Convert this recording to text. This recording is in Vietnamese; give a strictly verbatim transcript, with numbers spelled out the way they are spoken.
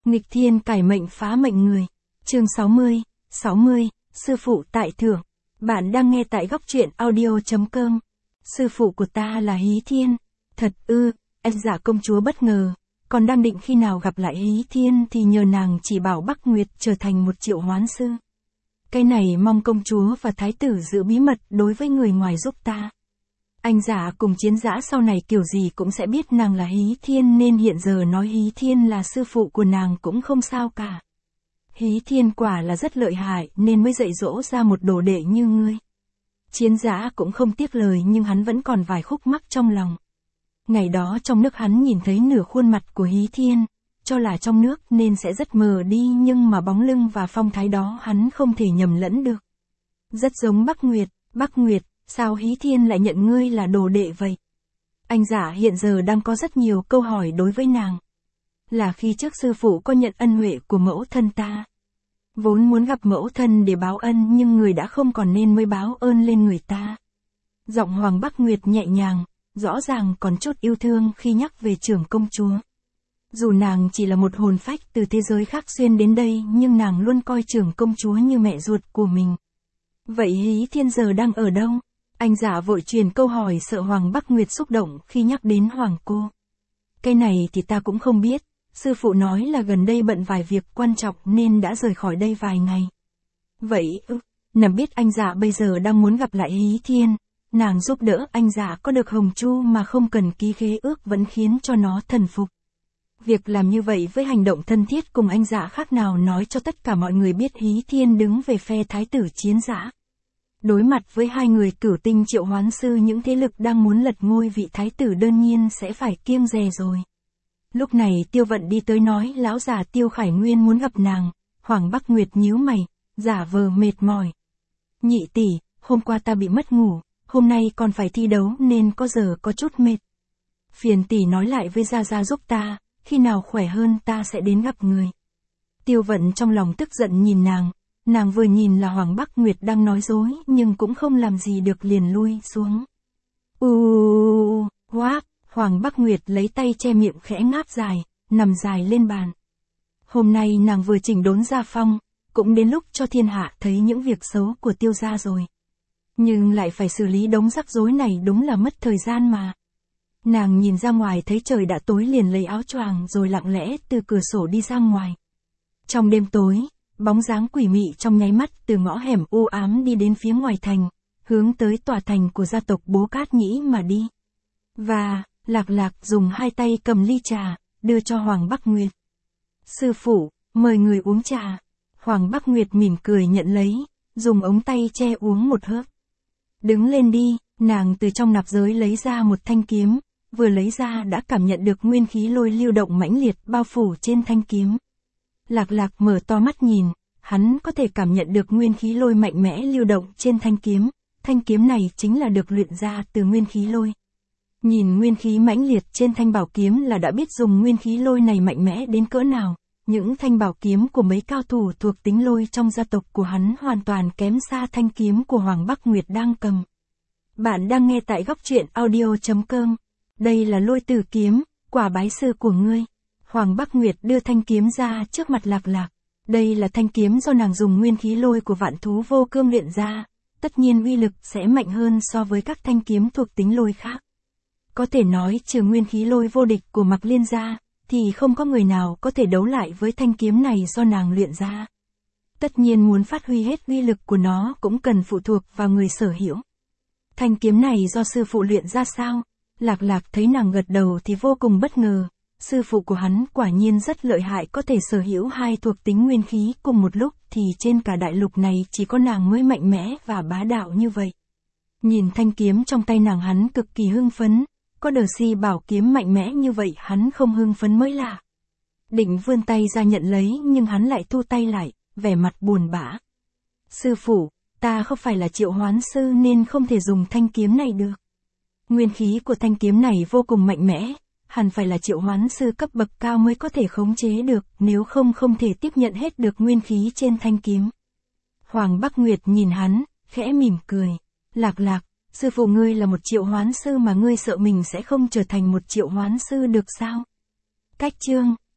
Nghịch thiên cải mệnh phá mệnh người. Chương sáu mươi, sáu mươi, sư phụ tại thượng. Bạn đang nghe tại góc truyện audio chấm com. Sư phụ của ta là Hí Thiên. Thật ư? Ân Dạ công chúa bất ngờ, còn đang định khi nào gặp lại Hí Thiên thì nhờ nàng chỉ bảo Bắc Nguyệt trở thành một triệu hoán sư. Cái này mong công chúa và thái tử giữ bí mật đối với người ngoài giúp ta. Anh Dạ cùng Chiến Dã sau này kiểu gì cũng sẽ biết nàng là Hí Thiên, nên hiện giờ nói Hí Thiên là sư phụ của nàng cũng không sao cả. Hí Thiên quả là rất lợi hại nên mới dạy dỗ ra một đồ đệ như ngươi. Chiến Dã cũng không tiếc lời, nhưng hắn vẫn còn vài khúc mắc trong lòng. Ngày đó trong nước hắn nhìn thấy nửa khuôn mặt của Hí Thiên, cho là trong nước nên sẽ rất mờ đi, nhưng mà bóng lưng và phong thái đó hắn không thể nhầm lẫn được. Rất giống Bắc Nguyệt. Bắc Nguyệt, sao Hí Thiên lại nhận ngươi là đồ đệ vậy? Anh Dạ hiện giờ đang có rất nhiều câu hỏi đối với nàng. Là khi trước sư phụ có nhận ân huệ của mẫu thân ta. Vốn muốn gặp mẫu thân để báo ân, nhưng người đã không còn nên mới báo ơn lên người ta. Giọng Hoàng Bắc Nguyệt nhẹ nhàng, rõ ràng còn chút yêu thương khi nhắc về trưởng công chúa. Dù nàng chỉ là một hồn phách từ thế giới khác xuyên đến đây, nhưng nàng luôn coi trưởng công chúa như mẹ ruột của mình. Vậy Hí Thiên giờ đang ở đâu? Anh Dạ vội truyền câu hỏi, sợ Hoàng Bắc Nguyệt xúc động khi nhắc đến Hoàng cô. Cái này thì ta cũng không biết, sư phụ nói là gần đây bận vài việc quan trọng nên đã rời khỏi đây vài ngày. Vậy ư, nằm biết anh Dạ bây giờ đang muốn gặp lại Hí Thiên, nàng giúp đỡ anh Dạ có được hồng chu mà không cần ký khế ước vẫn khiến cho nó thần phục. Việc làm như vậy với hành động thân thiết cùng anh Dạ khác nào nói cho tất cả mọi người biết Hí Thiên đứng về phe thái tử Chiến Dã. Đối mặt với hai người cửu tinh triệu hoán sư, những thế lực đang muốn lật ngôi vị thái tử đương nhiên sẽ phải kiêng dè rồi. Lúc này Tiêu Vận đi tới nói lão già Tiêu Khải Nguyên muốn gặp nàng. Hoàng Bắc Nguyệt nhíu mày, giả vờ mệt mỏi. Nhị tỷ, hôm qua ta bị mất ngủ, hôm nay còn phải thi đấu nên có giờ có chút mệt. Phiền tỷ nói lại với Gia Gia giúp ta, khi nào khỏe hơn ta sẽ đến gặp người. Tiêu Vận trong lòng tức giận nhìn nàng. Nàng vừa nhìn là Hoàng Bắc Nguyệt đang nói dối, nhưng cũng không làm gì được liền lui xuống. Uuuu, hoác, Hoàng Bắc Nguyệt lấy tay che miệng khẽ ngáp dài, nằm dài lên bàn. Hôm nay nàng vừa chỉnh đốn gia phong, cũng đến lúc cho thiên hạ thấy những việc xấu của Tiêu gia rồi. Nhưng lại phải xử lý đống rắc rối này đúng là mất thời gian mà. Nàng nhìn ra ngoài thấy trời đã tối liền lấy áo choàng rồi lặng lẽ từ cửa sổ đi ra ngoài. Trong đêm tối, bóng dáng quỷ mị trong nháy mắt từ ngõ hẻm u ám đi đến phía ngoài thành, hướng tới tòa thành của gia tộc Bố Cát Nhĩ mà đi. Và, Lạc Lạc dùng hai tay cầm ly trà, đưa cho Hoàng Bắc Nguyệt. Sư phụ, mời người uống trà. Hoàng Bắc Nguyệt mỉm cười nhận lấy, dùng ống tay che uống một hớp. Đứng lên đi, nàng từ trong nạp giới lấy ra một thanh kiếm, vừa lấy ra đã cảm nhận được nguyên khí lôi lưu động mãnh liệt bao phủ trên thanh kiếm. Lạc Lạc mở to mắt nhìn, hắn có thể cảm nhận được nguyên khí lôi mạnh mẽ lưu động trên thanh kiếm, thanh kiếm này chính là được luyện ra từ nguyên khí lôi. Nhìn nguyên khí mãnh liệt trên thanh bảo kiếm là đã biết dùng nguyên khí lôi này mạnh mẽ đến cỡ nào, những thanh bảo kiếm của mấy cao thủ thuộc tính lôi trong gia tộc của hắn hoàn toàn kém xa thanh kiếm của Hoàng Bắc Nguyệt đang cầm. Bạn đang nghe tại góc truyện audio chấm com, đây là Lôi Tử kiếm, quả bái sư của ngươi. Hoàng Bắc Nguyệt đưa thanh kiếm ra trước mặt Lạc Lạc. Đây là thanh kiếm do nàng dùng nguyên khí lôi của vạn thú vô cương luyện ra, tất nhiên uy lực sẽ mạnh hơn so với các thanh kiếm thuộc tính lôi khác. Có thể nói trừ nguyên khí lôi vô địch của Mạc Liên ra, thì không có người nào có thể đấu lại với thanh kiếm này do nàng luyện ra. Tất nhiên muốn phát huy hết uy lực của nó cũng cần phụ thuộc vào người sở hữu. Thanh kiếm này do sư phụ luyện ra sao? Lạc Lạc thấy nàng gật đầu thì vô cùng bất ngờ. Sư phụ của hắn quả nhiên rất lợi hại, có thể sở hữu hai thuộc tính nguyên khí cùng một lúc, thì trên cả đại lục này chỉ có nàng mới mạnh mẽ và bá đạo như vậy. Nhìn thanh kiếm trong tay nàng hắn cực kỳ hưng phấn, có đờ si bảo kiếm mạnh mẽ như vậy hắn không hưng phấn mới lạ. Định vươn tay ra nhận lấy nhưng hắn lại thu tay lại, vẻ mặt buồn bã. Sư phụ, ta không phải là triệu hoán sư nên không thể dùng thanh kiếm này được. Nguyên khí của thanh kiếm này vô cùng mạnh mẽ. Hẳn phải là triệu hoán sư cấp bậc cao mới có thể khống chế được, nếu không không thể tiếp nhận hết được nguyên khí trên thanh kiếm. Hoàng Bắc Nguyệt nhìn hắn, khẽ mỉm cười. Lạc Lạc, sư phụ ngươi là một triệu hoán sư mà ngươi sợ mình sẽ không trở thành một triệu hoán sư được sao? Cách chương